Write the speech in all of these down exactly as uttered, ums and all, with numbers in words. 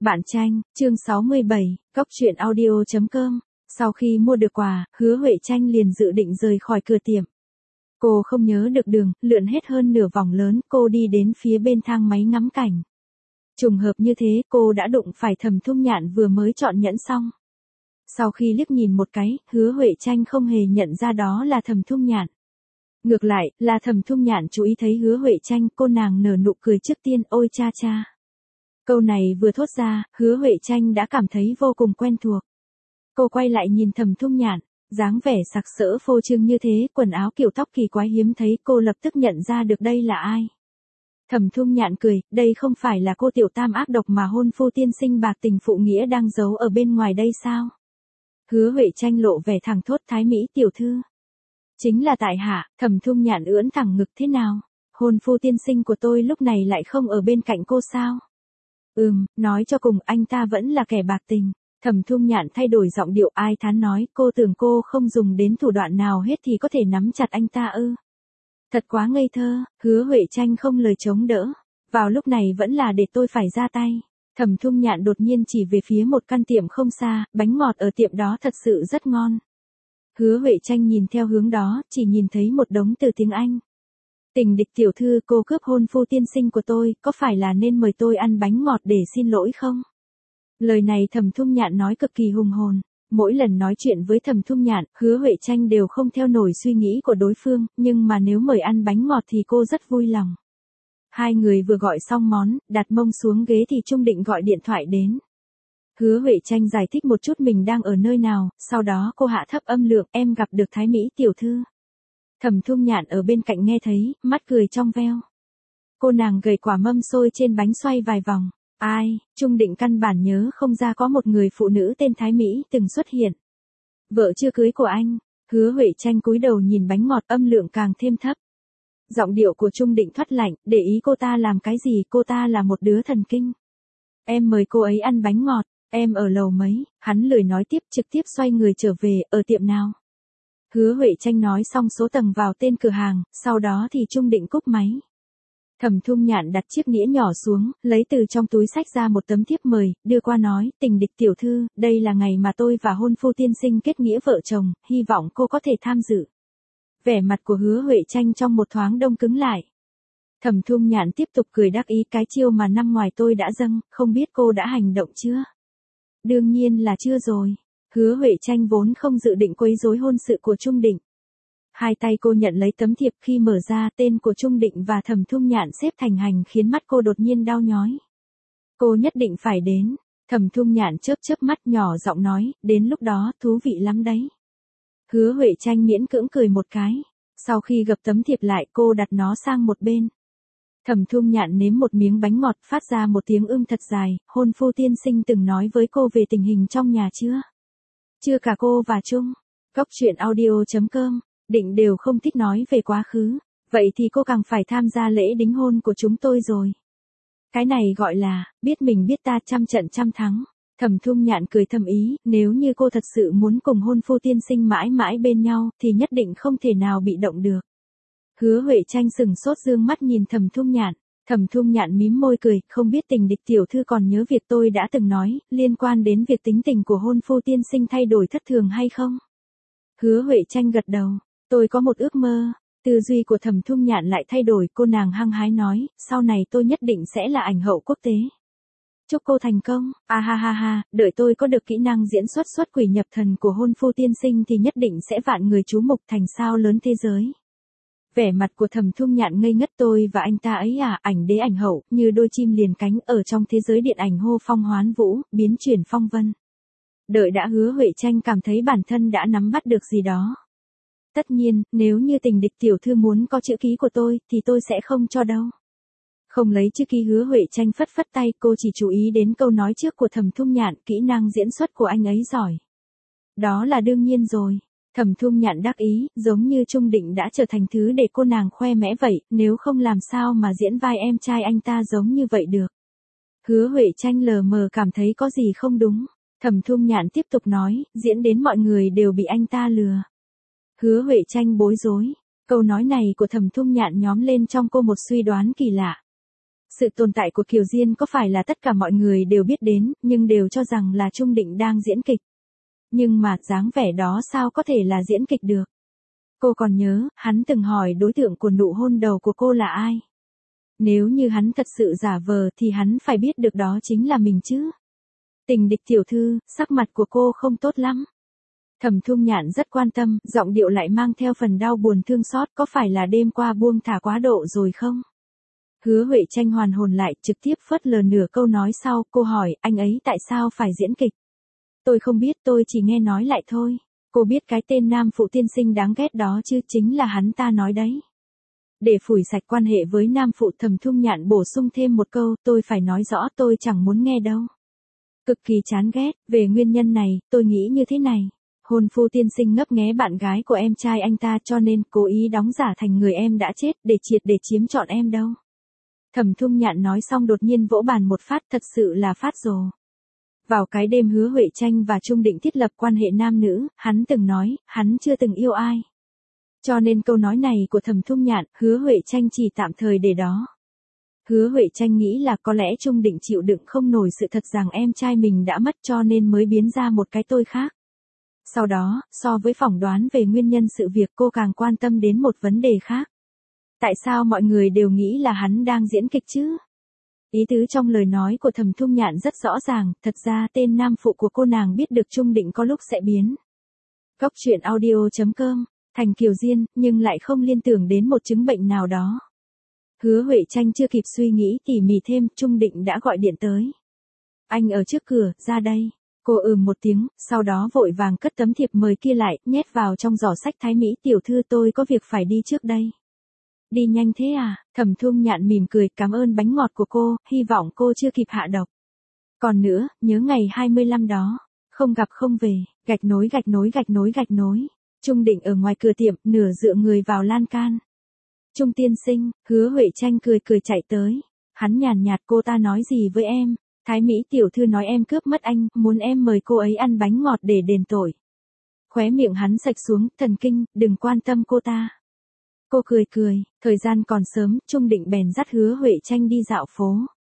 Bạn tranh, chương sáu mươi bảy, cốc truyện audio chấm com. Sau khi mua được quà, Hứa Huệ Tranh liền dự định rời khỏi cửa tiệm. Cô không nhớ được đường, lượn hết hơn nửa vòng lớn, cô đi đến phía bên thang máy ngắm cảnh. Trùng hợp như thế, cô đã đụng phải Thẩm Thung Nhạn vừa mới chọn nhẫn xong. Sau khi liếc nhìn một cái, Hứa Huệ Tranh không hề nhận ra đó là Thẩm Thung Nhạn. Ngược lại, là Thẩm Thung Nhạn chú ý thấy Hứa Huệ Tranh, cô nàng nở nụ cười trước tiên, ôi cha cha. Câu này vừa thốt ra, Hứa Huệ Tranh đã cảm thấy vô cùng quen thuộc. Cô quay lại nhìn Thẩm Thung Nhạn, dáng vẻ sặc sỡ phô trương như thế, quần áo kiểu tóc kỳ quái hiếm thấy, cô lập tức nhận ra được đây là ai. Thẩm Thung Nhạn cười, đây không phải là cô tiểu tam ác độc mà hôn phu tiên sinh bạc tình phụ nghĩa đang giấu ở bên ngoài đây sao? Hứa Huệ Tranh lộ vẻ thẳng thốt, thái mỹ tiểu thư. Chính là tại hạ. Thẩm Thung Nhạn ưỡn thẳng ngực, thế nào? Hôn phu tiên sinh của tôi lúc này lại không ở bên cạnh cô sao? Ừm, nói cho cùng anh ta vẫn là kẻ bạc tình. Thẩm Thung Nhạn thay đổi giọng điệu, ai thán nói, cô tưởng cô không dùng đến thủ đoạn nào hết thì có thể nắm chặt anh ta ư? Thật quá ngây thơ. Hứa Huệ Tranh không lời chống đỡ. Vào lúc này vẫn là để tôi phải ra tay. Thẩm Thung Nhạn đột nhiên chỉ về phía một căn tiệm không xa, bánh ngọt ở tiệm đó thật sự rất ngon. Hứa Huệ Tranh nhìn theo hướng đó, chỉ nhìn thấy một đống từ tiếng Anh. Tình địch tiểu thư, cô cướp hôn phu tiên sinh của tôi, có phải là nên mời tôi ăn bánh ngọt để xin lỗi không? Lời này Thẩm Thung Nhạn nói cực kỳ hùng hồn. Mỗi lần nói chuyện với Thẩm Thung Nhạn, Hứa Huệ Tranh đều không theo nổi suy nghĩ của đối phương, nhưng mà nếu mời ăn bánh ngọt thì cô rất vui lòng. Hai người vừa gọi xong món, đặt mông xuống ghế thì Trung Định gọi điện thoại đến. Hứa Huệ Tranh giải thích một chút mình đang ở nơi nào, sau đó cô hạ thấp âm lượng, em gặp được thái mỹ tiểu thư. Thẩm Thung Nhạn ở bên cạnh nghe thấy, mắt cười trong veo. Cô nàng gầy quả mâm xôi trên bánh xoay vài vòng. Ai, Trung Định căn bản nhớ không ra có một người phụ nữ tên Thái Mỹ từng xuất hiện. Vợ chưa cưới của anh. Hứa Huệ Tranh cúi đầu nhìn bánh ngọt, âm lượng càng thêm thấp. Giọng điệu của Trung Định thoắt lạnh, để ý cô ta làm cái gì, cô ta là một đứa thần kinh. Em mời cô ấy ăn bánh ngọt, em ở lầu mấy, hắn lười nói tiếp, trực tiếp xoay người trở về, ở tiệm nào. Hứa Huệ Tranh nói xong số tầng vào tên cửa hàng, sau đó thì Trung Định cúp máy. Thẩm Thung Nhạn đặt chiếc nĩa nhỏ xuống, lấy từ trong túi xách ra một tấm thiếp mời, đưa qua nói, tình địch tiểu thư, đây là ngày mà tôi và hôn phu tiên sinh kết nghĩa vợ chồng, hy vọng cô có thể tham dự. Vẻ mặt của Hứa Huệ Tranh trong một thoáng đông cứng lại. Thẩm Thung Nhạn tiếp tục cười đắc ý, cái chiêu mà năm ngoài tôi đã dâng, không biết cô đã hành động chưa? Đương nhiên là chưa rồi. Hứa Huệ Tranh vốn không dự định quấy rối hôn sự của Trung Định. Hai tay cô nhận lấy tấm thiệp, khi mở ra tên của Trung Định và Thẩm Thung Nhạn xếp thành hành khiến mắt cô đột nhiên đau nhói. Cô nhất định phải đến. Thẩm Thung Nhạn chớp chớp mắt nhỏ giọng nói, đến lúc đó thú vị lắm đấy. Hứa Huệ Tranh miễn cưỡng cười một cái. Sau khi gập tấm thiệp lại cô đặt nó sang một bên. Thẩm Thung Nhạn nếm một miếng bánh ngọt, phát ra một tiếng ưm thật dài, hôn phu tiên sinh từng nói với cô về tình hình trong nhà chưa? Chưa cả cô và Trung. Cốc truyện audio chấm com. Định đều không thích nói về quá khứ, vậy thì cô càng phải tham gia lễ đính hôn của chúng tôi rồi. Cái này gọi là, biết mình biết ta, trăm trận trăm thắng. Thẩm Thung Nhạn cười thầm ý, nếu như cô thật sự muốn cùng hôn phu tiên sinh mãi mãi bên nhau, thì nhất định không thể nào bị động được. Hứa Huệ Tranh sừng sốt dương mắt nhìn Thẩm Thung Nhạn. Thẩm Thung Nhạn mím môi cười, không biết tình địch tiểu thư còn nhớ việc tôi đã từng nói, liên quan đến việc tính tình của hôn phu tiên sinh thay đổi thất thường hay không? Hứa Huệ Tranh gật đầu. Tôi có một ước mơ. Tư duy của Thẩm Thung Nhạn lại thay đổi, cô nàng hăng hái nói, sau này tôi nhất định sẽ là ảnh hậu quốc tế. Chúc cô thành công. À ha ha ha, đợi tôi có được kỹ năng diễn xuất xuất quỷ nhập thần của hôn phu tiên sinh thì nhất định sẽ vạn người chú mục, thành sao lớn thế giới. Vẻ mặt của Thẩm Thung Nhạn ngây ngất, tôi và anh ta ấy à, ảnh đế ảnh hậu, như đôi chim liền cánh ở trong thế giới điện ảnh hô phong hoán vũ, biến chuyển phong vân. Đợi đã, Hứa Huệ Tranh cảm thấy bản thân đã nắm bắt được gì đó. Tất nhiên, nếu như tình địch tiểu thư muốn có chữ ký của tôi, thì tôi sẽ không cho đâu. Không lấy chữ ký. Hứa Huệ Tranh phất phất tay, cô chỉ chú ý đến câu nói trước của Thẩm Thung Nhạn, kỹ năng diễn xuất của anh ấy giỏi. Đó là đương nhiên rồi. Thẩm Thung Nhạn đắc ý, giống như Trung Định đã trở thành thứ để cô nàng khoe mẽ vậy, nếu không làm sao mà diễn vai em trai anh ta giống như vậy được. Hứa Huệ Tranh lờ mờ cảm thấy có gì không đúng. Thẩm Thung Nhạn tiếp tục nói, diễn đến mọi người đều bị anh ta lừa. Hứa Huệ Tranh bối rối. Câu nói này của Thẩm Thung Nhạn nhóm lên trong cô một suy đoán kỳ lạ. Sự tồn tại của Kiều Diên có phải là tất cả mọi người đều biết đến, nhưng đều cho rằng là Trung Định đang diễn kịch. Nhưng mà, dáng vẻ đó sao có thể là diễn kịch được? Cô còn nhớ, hắn từng hỏi đối tượng của nụ hôn đầu của cô là ai? Nếu như hắn thật sự giả vờ thì hắn phải biết được đó chính là mình chứ. Tình địch tiểu thư, sắc mặt của cô không tốt lắm. Thẩm Thung Nhạn rất quan tâm, giọng điệu lại mang theo phần đau buồn thương xót, có phải là đêm qua buông thả quá độ rồi không? Hứa Huệ Tranh hoàn hồn lại, trực tiếp phớt lờ nửa câu nói sau, cô hỏi, anh ấy tại sao phải diễn kịch? Tôi không biết, tôi chỉ nghe nói lại thôi. Cô biết cái tên nam phụ tiên sinh đáng ghét đó chứ, chính là hắn ta nói đấy. Để phủi sạch quan hệ với nam phụ, Thẩm Thung Nhạn bổ sung thêm một câu, tôi phải nói rõ tôi chẳng muốn nghe đâu. Cực kỳ chán ghét, về nguyên nhân này, tôi nghĩ như thế này. Hôn phu tiên sinh ngấp nghé bạn gái của em trai anh ta cho nên cố ý đóng giả thành người em đã chết để triệt để chiếm trọn em đâu. Thẩm Thung Nhạn nói xong đột nhiên vỗ bàn một phát, thật sự là phát rồ. Vào cái đêm Hứa Huệ Tranh và Trung Định thiết lập quan hệ nam nữ, hắn từng nói, hắn chưa từng yêu ai. Cho nên câu nói này của Thẩm Thung Nhạn, Hứa Huệ Tranh chỉ tạm thời để đó. Hứa Huệ Tranh nghĩ là có lẽ Trung Định chịu đựng không nổi sự thật rằng em trai mình đã mất cho nên mới biến ra một cái tôi khác. Sau đó, so với phỏng đoán về nguyên nhân sự việc, cô càng quan tâm đến một vấn đề khác. Tại sao mọi người đều nghĩ là hắn đang diễn kịch chứ? Ý tứ trong lời nói của Thẩm Thung Nhạn rất rõ ràng, thật ra tên nam phụ của cô nàng biết được Trung Định có lúc sẽ biến. Góc truyện audio chấm com, thành Kiều Diên, nhưng lại không liên tưởng đến một chứng bệnh nào đó. Hứa Huệ Tranh chưa kịp suy nghĩ tỉ mỉ thêm, Trung Định đã gọi điện tới. Anh ở trước cửa, ra đây. Cô ừm một tiếng, sau đó vội vàng cất tấm thiệp mời kia lại, nhét vào trong giỏ sách. Thái Mỹ tiểu thư, tôi có việc phải đi trước đây. Đi nhanh thế à? Thẩm Thung Nhạn mỉm cười, cảm ơn bánh ngọt của cô, hy vọng cô chưa kịp hạ độc. Còn nữa, nhớ ngày hai mươi lăm đó, không gặp không về, gạch nối gạch nối gạch nối gạch nối. Trung Định ở ngoài cửa tiệm, nửa dựa người vào lan can. Trung tiên sinh, Hứa Huệ Tranh cười cười chạy tới. Hắn nhàn nhạt, cô ta nói gì với em? Thái Mỹ tiểu thư nói em cướp mất anh, muốn em mời cô ấy ăn bánh ngọt để đền tội. Khóe miệng hắn sạch xuống, thần kinh, đừng quan tâm cô ta. Cô cười cười, thời gian còn sớm, Trung Định bèn dắt Hứa Huệ Tranh đi dạo phố.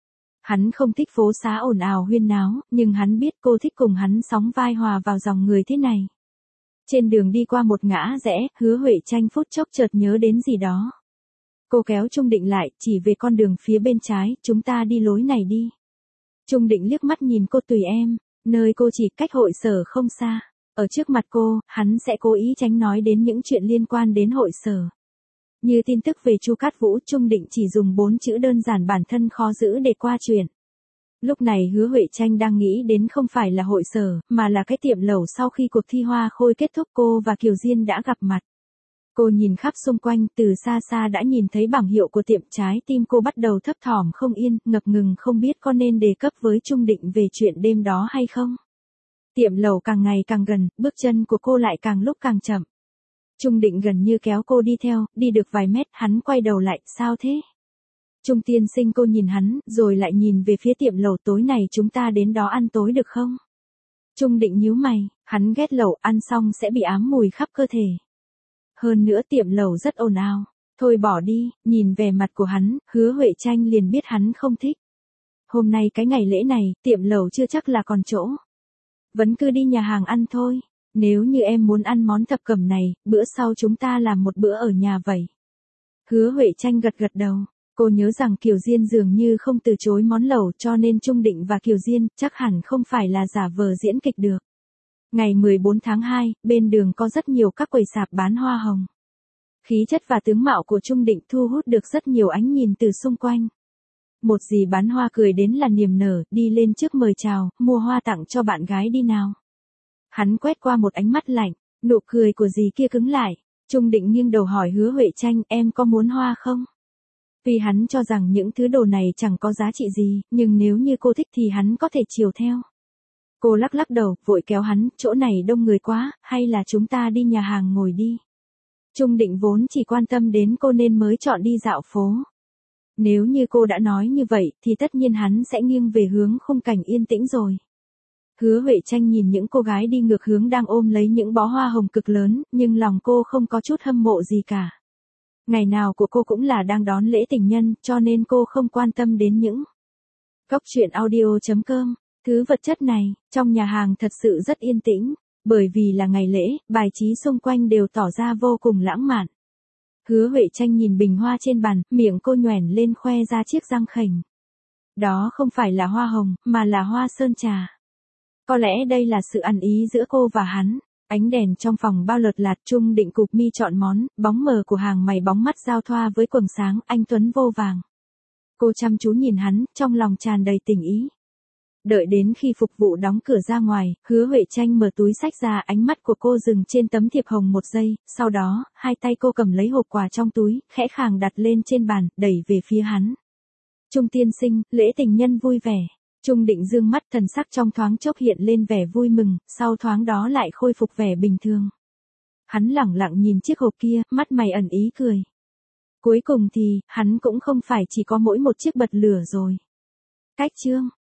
Hắn không thích phố xá ồn ào huyên náo, nhưng hắn biết cô thích cùng hắn sóng vai hòa vào dòng người thế này. Trên đường đi qua một ngã rẽ, Hứa Huệ Tranh phút chốc chợt nhớ đến gì đó. Cô kéo Trung Định lại, chỉ về con đường phía bên trái, chúng ta đi lối này đi. Trung Định liếc mắt nhìn cô, tùy em, nơi cô chỉ cách hội sở không xa. Ở trước mặt cô, hắn sẽ cố ý tránh nói đến những chuyện liên quan đến hội sở. Như tin tức về Chu Cát Vũ, Trung Định chỉ dùng bốn chữ đơn giản bản thân khó giữ để qua chuyện. Lúc này Hứa Huệ Tranh đang nghĩ đến không phải là hội sở, mà là cái tiệm lẩu sau khi cuộc thi hoa khôi kết thúc cô và Kiều Diên đã gặp mặt. Cô nhìn khắp xung quanh, từ xa xa đã nhìn thấy bảng hiệu của tiệm, trái tim cô bắt đầu thấp thỏm không yên, ngập ngừng không biết có nên đề cấp với Trung Định về chuyện đêm đó hay không. Tiệm lẩu càng ngày càng gần, bước chân của cô lại càng lúc càng chậm. Trung Định gần như kéo cô đi theo, đi được vài mét, hắn quay đầu lại, sao thế? Trung tiên sinh, cô nhìn hắn, rồi lại nhìn về phía tiệm lẩu, tối này chúng ta đến đó ăn tối được không? Trung Định nhíu mày, hắn ghét lẩu, ăn xong sẽ bị ám mùi khắp cơ thể. Hơn nữa tiệm lẩu rất ồn ào. Thôi bỏ đi, nhìn vẻ mặt của hắn, Hứa Huệ Tranh liền biết hắn không thích. Hôm nay cái ngày lễ này, tiệm lẩu chưa chắc là còn chỗ. Vẫn cứ đi nhà hàng ăn thôi. Nếu như em muốn ăn món thập cẩm này, bữa sau chúng ta làm một bữa ở nhà vậy. Hứa Huệ Tranh gật gật đầu. Cô nhớ rằng Kiều Diên dường như không từ chối món lẩu, cho nên Trung Định và Kiều Diên chắc hẳn không phải là giả vờ diễn kịch được. Ngày mười bốn tháng hai, bên đường có rất nhiều các quầy sạp bán hoa hồng. Khí chất và tướng mạo của Trung Định thu hút được rất nhiều ánh nhìn từ xung quanh. Một dì bán hoa cười đến là niềm nở, đi lên trước mời chào, mua hoa tặng cho bạn gái đi nào. Hắn quét qua một ánh mắt lạnh, nụ cười của dì kia cứng lại. Trung Định nghiêng đầu hỏi Hứa Huệ Tranh, em có muốn hoa không? Vì hắn cho rằng những thứ đồ này chẳng có giá trị gì, nhưng nếu như cô thích thì hắn có thể chiều theo. Cô lắc lắc đầu, vội kéo hắn, chỗ này đông người quá, hay là chúng ta đi nhà hàng ngồi đi. Trung Định vốn chỉ quan tâm đến cô nên mới chọn đi dạo phố. Nếu như cô đã nói như vậy, thì tất nhiên hắn sẽ nghiêng về hướng khung cảnh yên tĩnh rồi. Hứa Huệ Tranh nhìn những cô gái đi ngược hướng đang ôm lấy những bó hoa hồng cực lớn, nhưng lòng cô không có chút hâm mộ gì cả. Ngày nào của cô cũng là đang đón lễ tình nhân, cho nên cô không quan tâm đến những Cóc truyện audio.com. Thứ vật chất này, trong nhà hàng thật sự rất yên tĩnh, bởi vì là ngày lễ, bài trí xung quanh đều tỏ ra vô cùng lãng mạn. Hứa Huệ Tranh nhìn bình hoa trên bàn, miệng cô nhoẻn lên khoe ra chiếc răng khểnh. Đó không phải là hoa hồng, mà là hoa sơn trà. Có lẽ đây là sự ăn ý giữa cô và hắn. Ánh đèn trong phòng bao lợt lạt, Trung Định cụp mi chọn món, bóng mờ của hàng mày bóng mắt giao thoa với quầng sáng, anh tuấn vô vàng. Cô chăm chú nhìn hắn, trong lòng tràn đầy tình ý. Đợi đến khi phục vụ đóng cửa ra ngoài, Hứa Huệ Tranh mở túi xách ra, ánh mắt của cô dừng trên tấm thiệp hồng một giây, sau đó, hai tay cô cầm lấy hộp quà trong túi, khẽ khàng đặt lên trên bàn, đẩy về phía hắn. Trung tiên sinh, lễ tình nhân vui vẻ. Trung Định dương mắt, thần sắc trong thoáng chốc hiện lên vẻ vui mừng, sau thoáng đó lại khôi phục vẻ bình thường. Hắn lẳng lặng nhìn chiếc hộp kia, mắt mày ẩn ý cười. Cuối cùng thì, hắn cũng không phải chỉ có mỗi một chiếc bật lửa rồi. Cách chương